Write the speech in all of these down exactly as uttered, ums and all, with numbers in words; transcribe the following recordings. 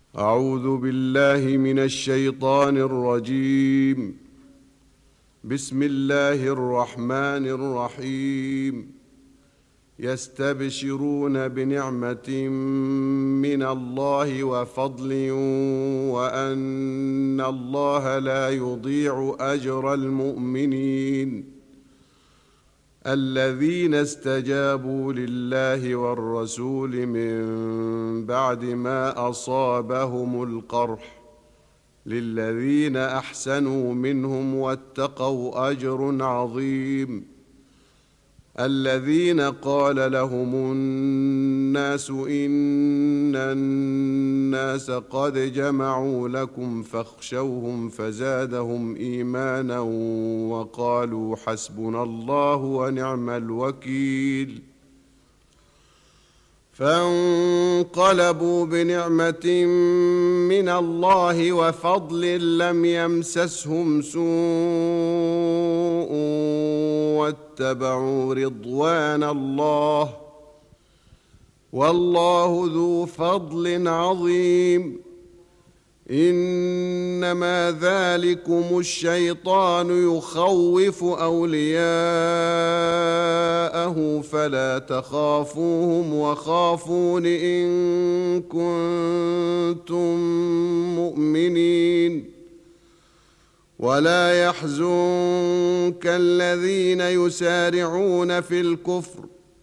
أعوذ بالله من الشيطان الرجيم. بسم الله الرحمن الرحيم. يستبشرون بنعمة من الله وفضل وأن الله لا يضيع أجر المؤمنين الذين استجابوا لله والرسول من بعد ما أصابهم القرح للذين أحسنوا منهم واتقوا أجر عظيم. الذين قال لهم الناس إن الناس قد جمعوا لكم فاخشوهم فزادهم إيمانا وقالوا حسبنا الله ونعم الوكيل. فانقلبوا بنعمة من الله وفضل لم يمسسهم سوء واتبعوا رضوان الله والله ذو فضل عظيم. إنما ذلكم الشيطان يخوف أولياءه فلا تخافوهم وخافون إن كنتم مؤمنين. ولا يحزنك الذين يسارعون في الكفر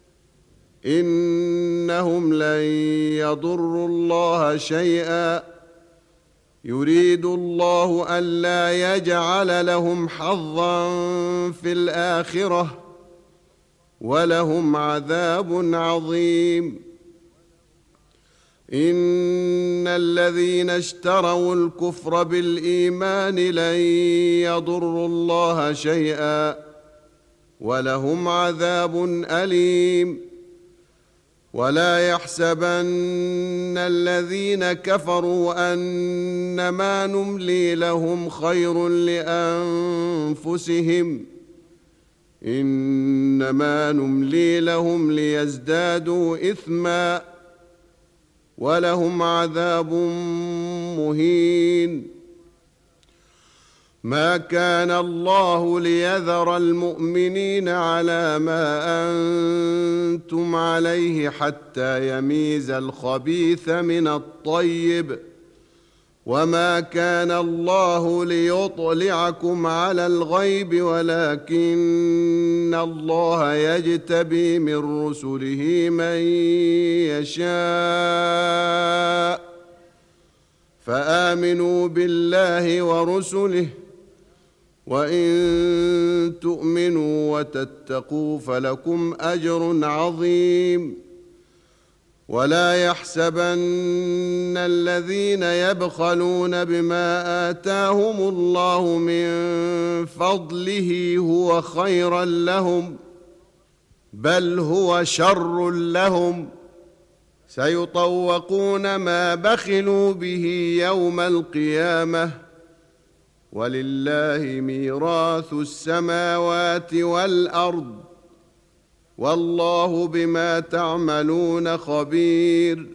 إنهم لن يضروا الله شيئا يريد الله ألا يجعل لهم حظا في الآخرة ولهم عذاب عظيم. إن الذين اشتروا الكفر بالإيمان لن يضروا الله شيئا ولهم عذاب أليم. ولا يحسبن الذين كفروا أنما نملي لهم خير لأنفسهم إنما نملي لهم ليزدادوا إثما ولهم عذاب مهين. ما كان الله ليذر المؤمنين على ما أنتم عليه حتى يميز الخبيث من الطيب وما كان الله ليطلعكم على الغيب ولكن الله يجتبي من رسله من يشاء فآمنوا بالله ورسله وإن تؤمنوا وتتقوا فلكم أجر عظيم. ولا يحسبن الذين يبخلون بما آتاهم الله من فضله هو خيرا لهم بل هو شر لهم سيطوقون ما بخلوا به يوم القيامة ولله ميراث السماوات والأرض والله بما تعملون خبير.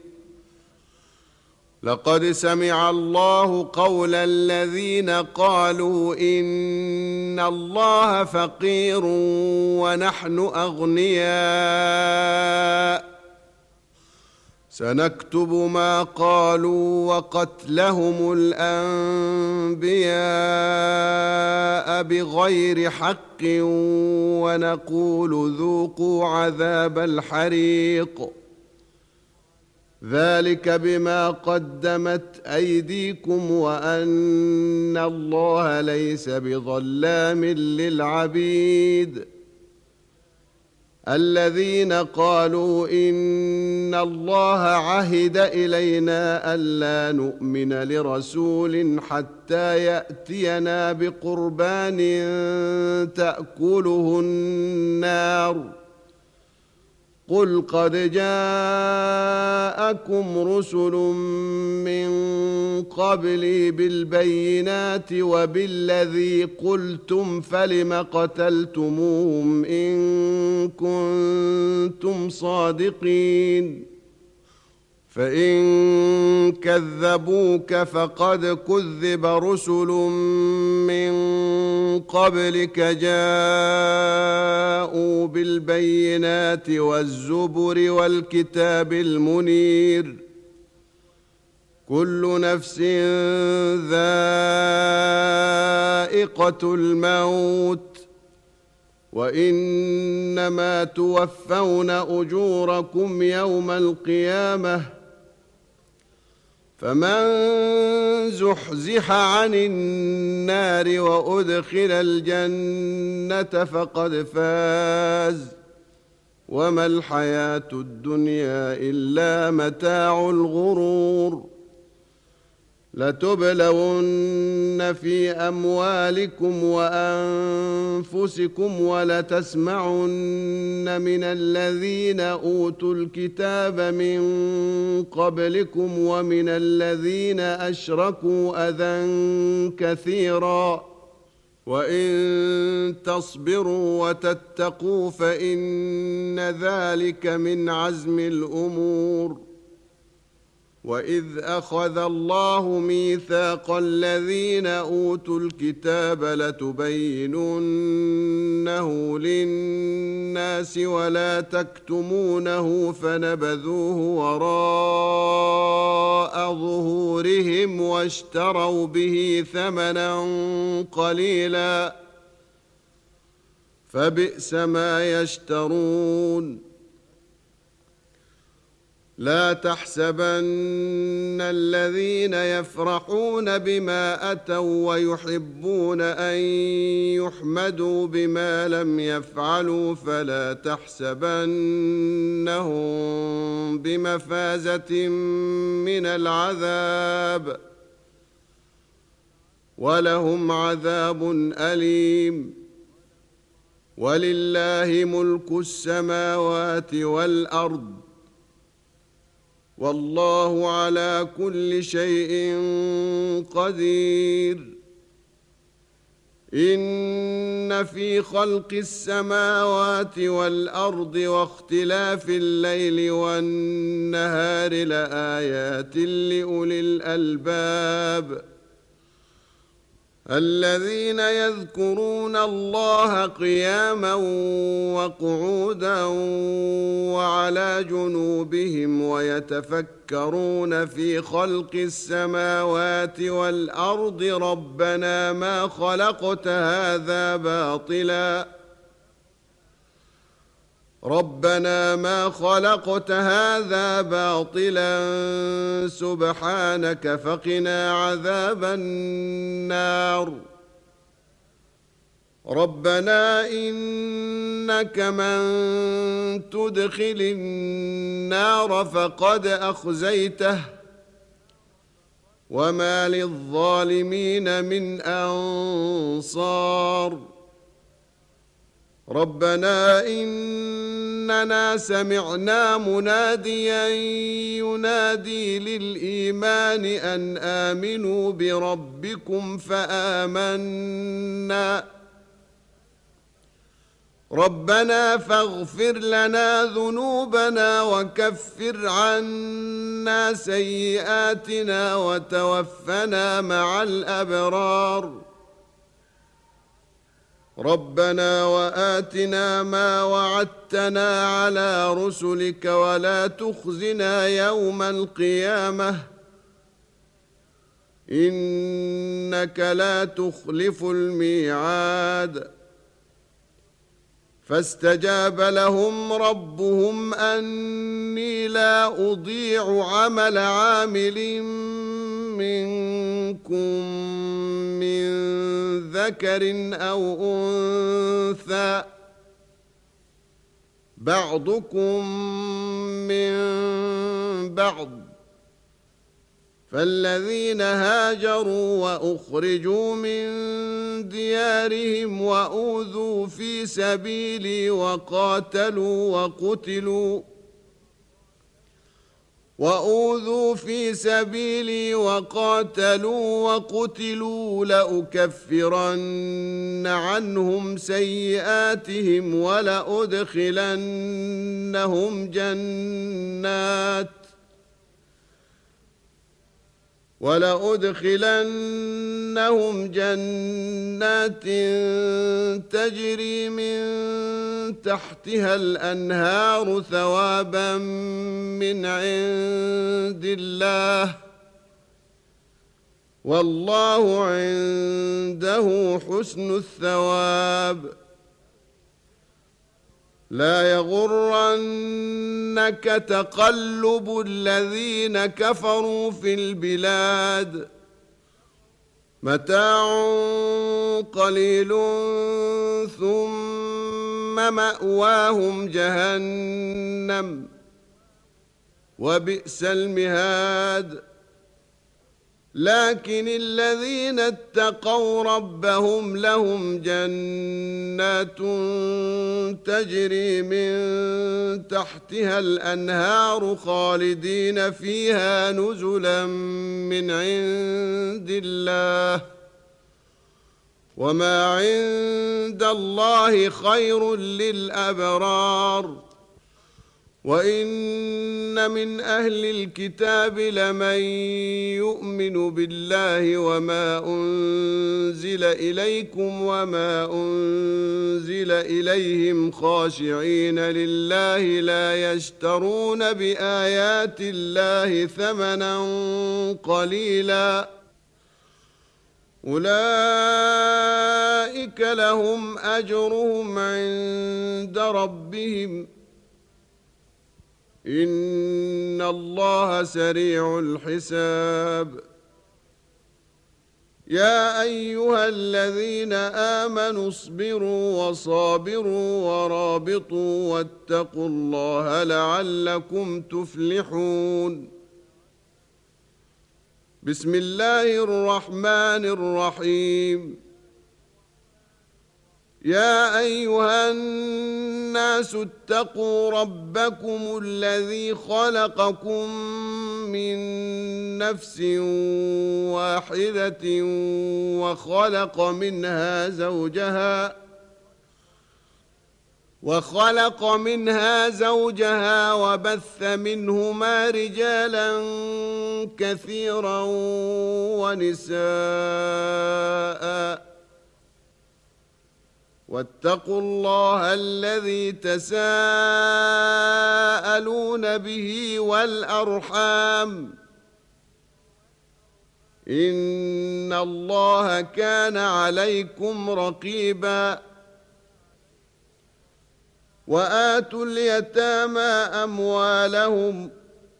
لقد سمع الله قول الذين قالوا إن الله فقير ونحن أغنياء سنكتب ما قالوا وقتلهم الأنبياء بغير حق ونقول ذوقوا عذاب الحريق ذلك بما قدمت أيديكم وأن الله ليس بظلام للعبيد. الذين قالوا إن الله عهد إلينا ألا نؤمن لرسول حتى يأتينا بقربان تأكله النار قل قد جاءكم رسل من قبلي بالبينات وبالذي قلتم فلم قتلتموهم إن كنتم صادقين فإن كذبوك فقد كذب رسل من قبلك جاءوا بالبينات والزبر والكتاب المنير كل نفس ذائقة الموت وإنما توفون أجوركم يوم القيامة فمن زحزح عن النار وأدخل الجنة فقد فاز وما الحياة الدنيا إلا متاع الغرور لتبلون في أموالكم وأنفسكم ولتسمعن من الذين أوتوا الكتاب من قبلكم ومن الذين أشركوا أذى كثيرا وإن تصبروا وتتقوا فإن ذلك من عزم الأمور وإذ أخذ الله ميثاق الذين أوتوا الكتاب لتبيننه للناس ولا تكتمونه فنبذوه وراء ظهورهم واشتروا به ثمنا قليلا فبئس ما يشترون لا تحسبن الذين يفرحون بما أتوا ويحبون أن يحمدوا بما لم يفعلوا فلا تحسبنهم بمفازة من العذاب ولهم عذاب أليم ولله ملك السماوات والأرض والله على كل شيء قدير إن في خلق السماوات والأرض واختلاف الليل والنهار لآيات لأولي الألباب الذين يذكرون الله قياما وقعودا وعلى جنوبهم ويتفكرون في خلق السماوات والأرض ربنا ما خلقت هذا باطلا ربنا ما خلقت هذا باطلا سبحانك فقنا عذاب النار ربنا إنك من تدخل النار فقد أخزيته وما للظالمين من أنصار ربنا إننا سمعنا مناديا ينادي للإيمان أن آمنوا بربكم فآمنا ربنا فاغفر لنا ذنوبنا وكفر عنا سيئاتنا وتوفنا مع الأبرار ربنا وآتنا ما وعدتنا على رسلك ولا تخزنا يوم القيامة إنك لا تخلف الميعاد فاستجاب لهم ربهم أني لا أضيع عمل عامل منكم من ذكر أو أنثى بعضكم من بعض فالذين هاجروا وأخرجوا من ديارهم وأوذوا في سبيلي وقاتلوا وقتلوا وأوذوا في سبيلي وقاتلوا وقتلوا لأكفرن عنهم سيئاتهم ولأدخلنهم جنات ولأدخلنهم جنات تجري من تحتها الأنهار ثوابا من عند الله والله عنده حسن الثواب. لا يغرنك تقلب الذين كفروا في البلاد متاع قليل ثم مأواهم جهنم وبئس المهاد. لكن الذين اتقوا ربهم لهم جنات تجري من تحتها الأنهار خالدين فيها نزلا من عند الله وما عند الله خير للأبرار. وإن من أهل الكتاب لمن يؤمن بالله وما أنزل إليكم وما أنزل إليهم خاشعين لله لا يشترون بآيات الله ثمنا قليلا أولئك لهم أجرهم عند ربهم إن الله سريع الحساب. يا أيها الذين آمنوا اصبروا وصابروا ورابطوا واتقوا الله لعلكم تفلحون. بسم الله الرحمن الرحيم. يا أيها الناس اتقوا ربكم الذي خلقكم من نفس واحدة وخلق منها زوجها وخلق منها زوجها وبث منهما رجالا كثيرا ونساء واتقوا الله الذي تساءلون به والأرحام إن الله كان عليكم رقيبا. وآتوا اليتامى أموالهم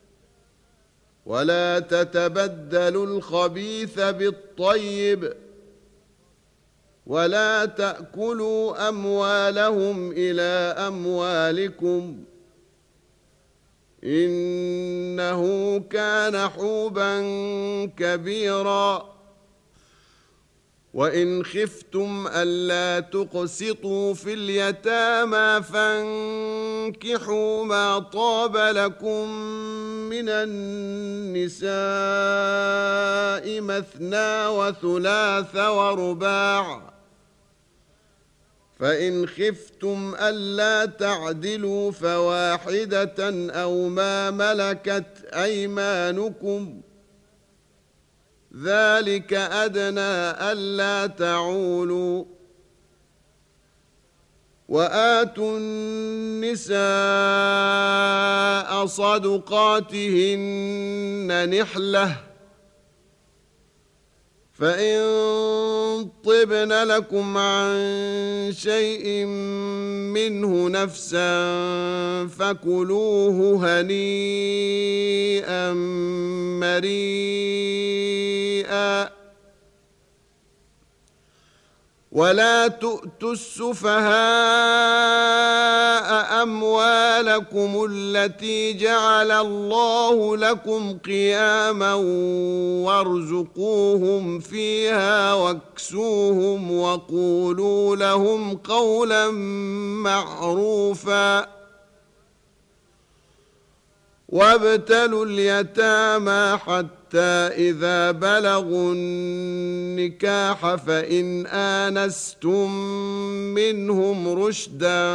ولا تتبدلوا الخبيث بالطيب ولا تأكلوا أموالهم إلى أموالكم إنه كان حوبا كبيرا. وإن خفتم ألا تقسطوا في اليتامى فانكحوا ما طاب لكم من النساء مثنى وثلاث ورباع فإن خفتم ألا تعدلوا فواحدة أو ما ملكت أيمانكم ذلك أدنى ألا تعولوا. وآتوا النساء صدقاتهن نحلة فإن طبن لكم عن شيء منه نفسا فكلوه هنيئا مريئا. ولا تؤتوا السفهاء أموالكم التي جعل الله لكم قياما وارزقوهم فيها واكسوهم وقولوا لهم قولا معروفا. وابتلوا اليتامى حتى إذا بلغوا النكاح فإن آنستم منهم رشدا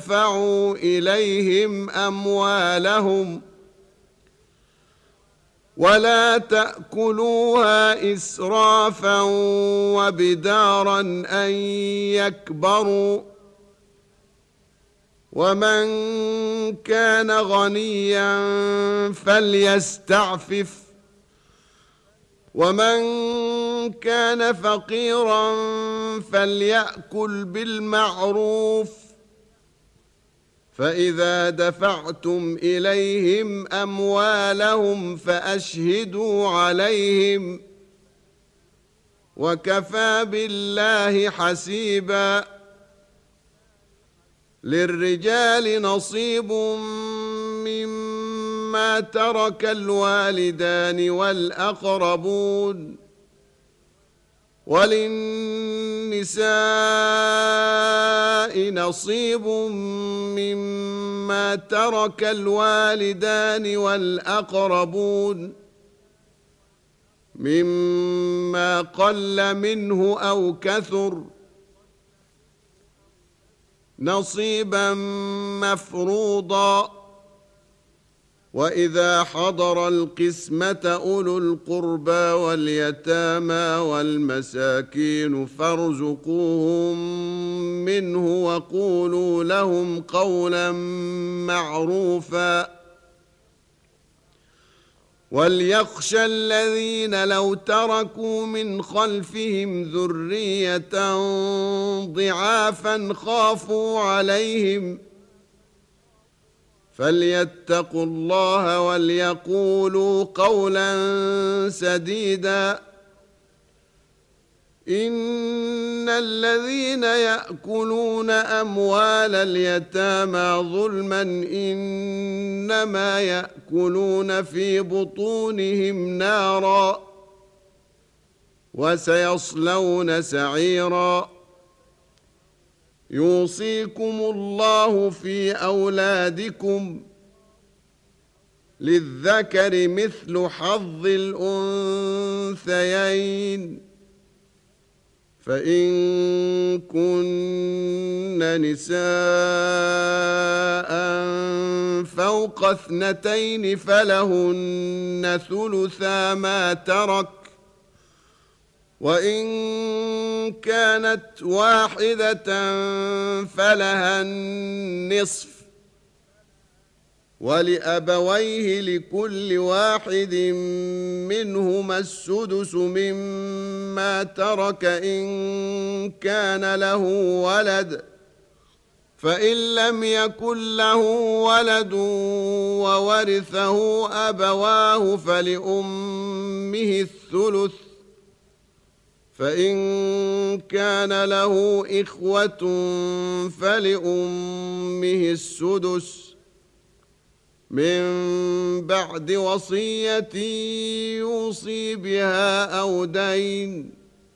فادفعوا إليهم أموالهم ولا تأكلوها إسرافا وبدارا أن يكبروا ومن كان غنيا فليستعفف ومن كان فقيرا فليأكل بالمعروف فإذا دفعتم إليهم أموالهم فأشهدوا عليهم وكفى بالله حسيبا. للرجال نصيب مما ترك الوالدان والأقربون وللنساء نصيب مما ترك الوالدان والأقربون مما قل منه أو كثر نصيبا مفروضا. وإذا حضر القسمة أولو القربى واليتامى والمساكين فارزقوهم منه وقولوا لهم قولا معروفا. وليخشى الذين لو تركوا من خلفهم ذرية ضعافا خافوا عليهم فليتقوا الله وليقولوا قولا سديدا. إن الذين يأكلون أموال اليتامى ظلما إنما يأكلون في بطونهم نارا وسيصلون سعيرا. يوصيكم الله في أولادكم للذكر مثل حظ الأنثيين فإن كن نساء فوق اثنتين فلهن ثلثا ما ترك وإن كانت واحدة فلها النصف ولأبويه لكل واحد منهما السدس مما ترك إن كان له ولد فإن لم يكن له ولد وورثه أبواه فلأمه الثلث فإن كان له إخوة فلأمه السدس من بعد وصية يوصي بها أو دين.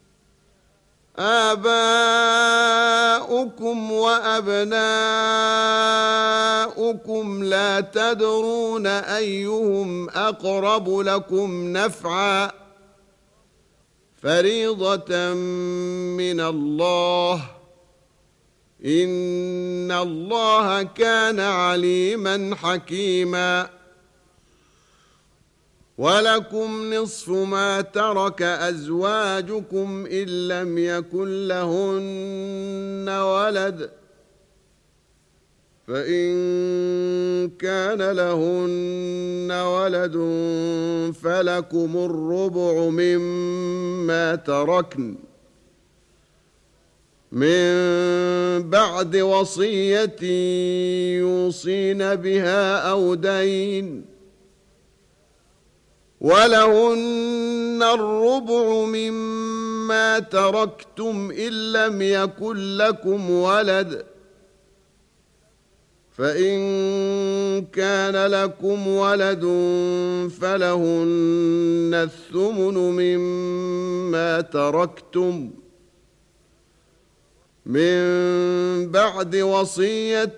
آباؤكم وأبناؤكم لا تدرون أيهم أقرب لكم نفعا فريضة من الله إن الله كان عليما حكيما. ولكم نصف ما ترك أزواجكم إن لم يكن لهن ولد فإن كان لهن ولد فلكم الربع مما تركن من بعد وصية يوصين بها أو دين ولهن الربع مما تركتم إن لم يكن لكم ولد فإن كان لكم ولد فلهن الثمن مما تركتم من بعد وصية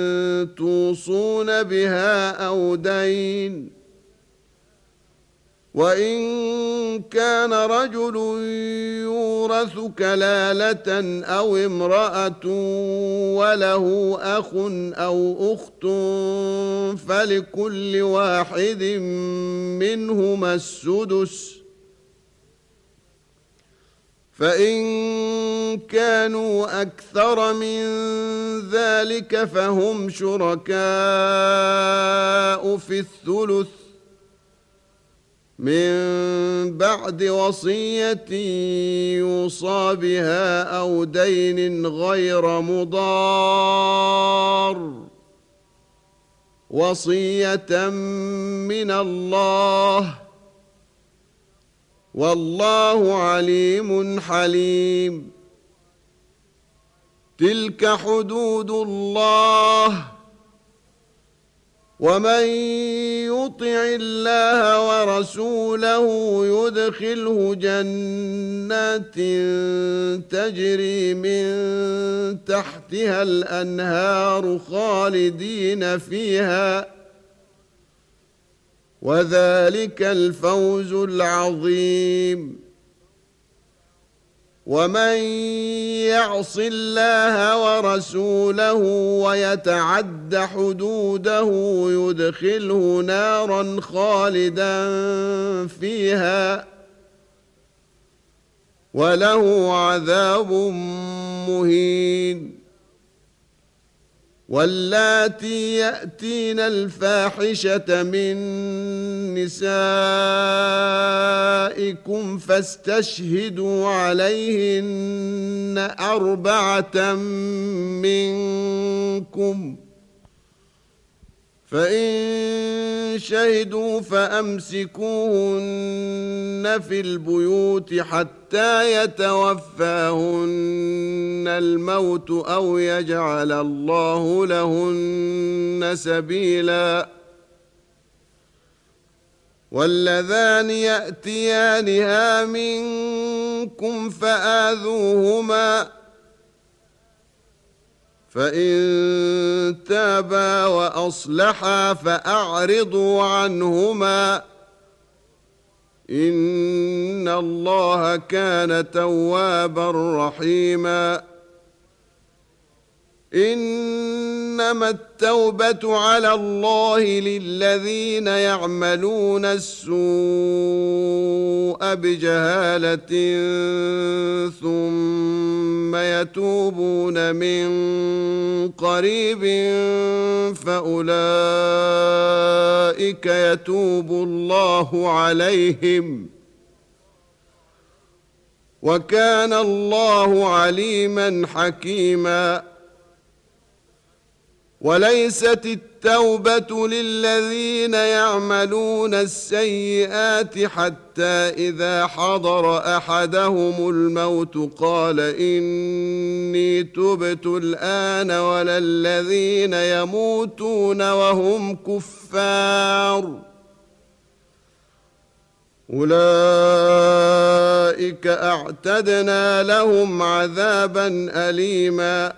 توصون بها أو دين وإن كان رجل يورث كلالة أو امرأة وله أخ أو أخت فلكل واحد منهما السدس، فإن كانوا أكثر من ذلك فهم شركاء في الثلث من بعد وصية يوصى بها أو دين غير مضار، وصية من الله، والله عليم حليم. تلك حدود الله، ومن يطع الله ورسوله يدخله جنات تجري من تحتها الأنهار خالدين فيها، وذلك الفوز العظيم. ومن يعص الله ورسوله ويتعد حدوده يدخله نارا خالدا فيها وله عذاب مهين. واللاتي يأتين الفاحشة من نسائكم فاستشهدوا عليهن أربعة منكم، فإن شهدوا فأمسكوهن في البيوت حتى يتوفاهن الموت أو يجعل الله لهن سبيلا. واللذان يأتيانها منكم فآذوهما، فإن تابا وأصلحا فأعرضوا عنهما، إن الله كان توابا رحيما. إنما التوبة على الله للذين يعملون السوء بجهالة ثم يتوبون من قريب فأولئك يتوب الله عليهم، وكان الله عليما حكيما. وليست التوبة للذين يعملون السيئات حتى إذا حضر أحدهم الموت قال إني تبت الآن، ولا الذين يموتون وهم كفار، أولئك أعتدنا لهم عذابا أليما.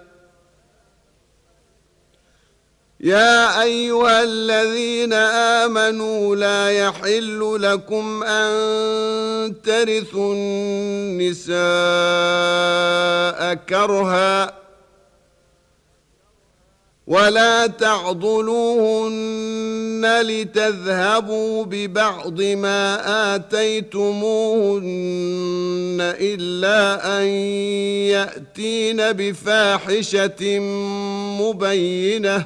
يا أيها الذين آمنوا لا يحل لكم أن ترثوا النساء كرها ولا تعضلوهن لتذهبوا ببعض ما آتيتموهن إلا أن يأتين بفاحشة مبينة،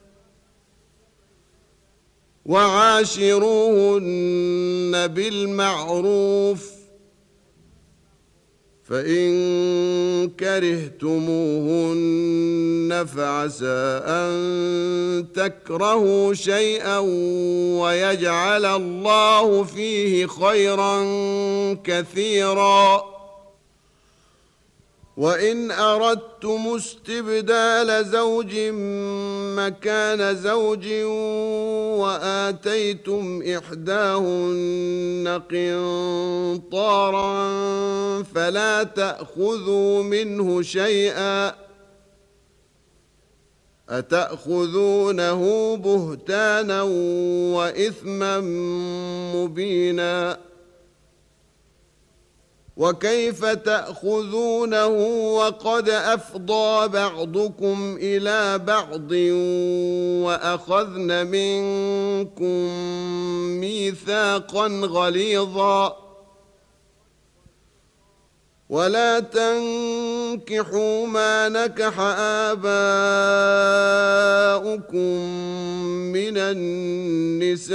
وعاشروهن بالمعروف، فإن كرهتموهن فعسى أن تكرهوا شيئا ويجعل الله فيه خيرا كثيرا. وإن أردتم استبدال زوج مكان زوج وآتيتم إحداهن قنطارا فلا تأخذوا منه شيئا، أتأخذونه بهتانا وإثما مبينا وكيف تأخذونه وقد أفضى بعضكم إلى بعض وأخذن منكم ميثاقا غليظا ولا تنكحوا ما نكح آباؤكم من النساء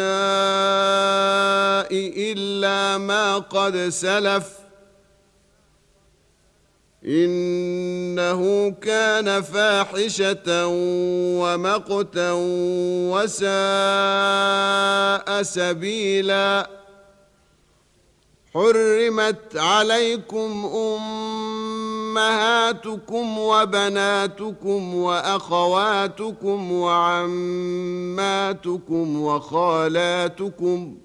إلا ما قد سلف إنه كان فاحشة ومقتا وساء سبيلا حرمت عليكم أمهاتكم وبناتكم وأخواتكم وعماتكم وخالاتكم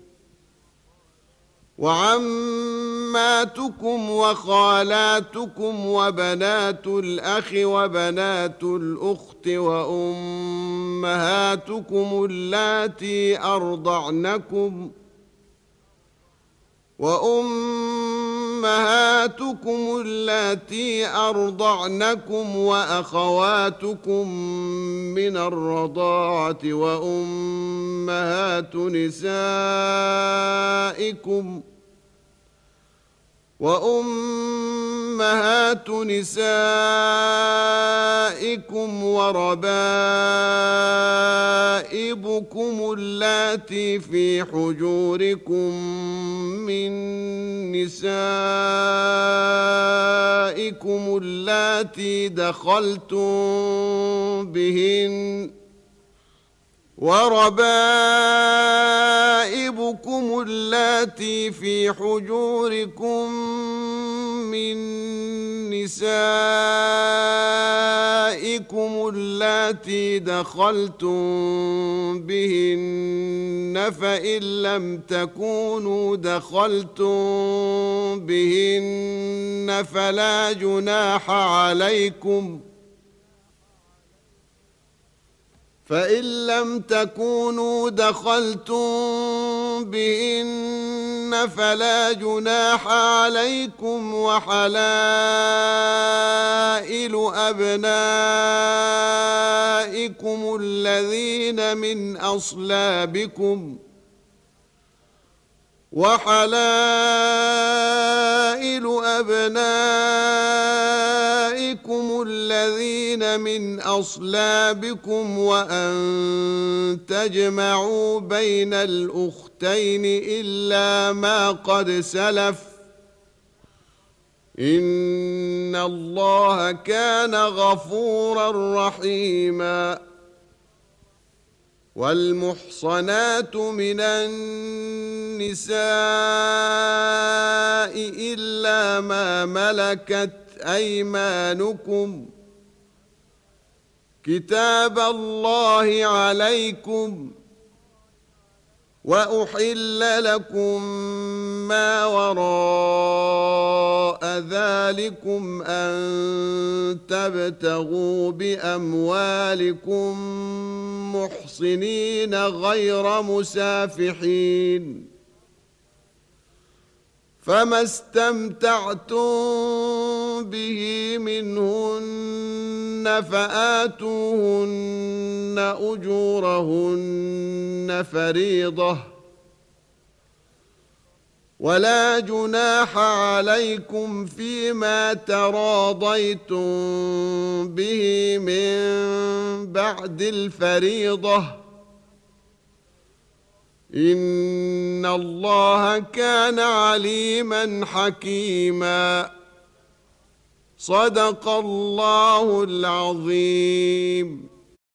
وعماتكم وخالاتكم وبنات الأخ وبنات الأخت وأمهاتكم اللاتي أرضعنكم وأمهاتكم اللاتي أرضعنكم وأخواتكم من الرضاعة وأمهات نسائكم وأمهات نسائكم وربائبكم اللاتي في حجوركم من نسائكم اللاتي دخلتم بهن وربائبكم اللاتي في حجوركم من نسائكم اللاتي دخلتم بهن فإن لم تكونوا دخلتم بهن فلا جناح عليكم فإن لم تكونوا دخلتم بهن فلا جناح عليكم وحلائل أبنائكم الذين من أصلابكم وحلائل أبنائكم الذين من أصلابكم وأن تجمعوا بين الأختين إلا ما قد سلف إن الله كان غفورا رحيما والمحصنات من النساء إلا ما ملكت أيمانكم كتاب الله عليكم وأحل لكم ما وراء ذلكم أن تبتغوا بأموالكم محصنين غير مسافحين فما استمتعتم به منهن فآتوهن أجورهن فريضة ولا جناح عليكم فيما تراضيتم به من بعد الفريضة إن الله كان عليما حكيما صدق الله العظيم.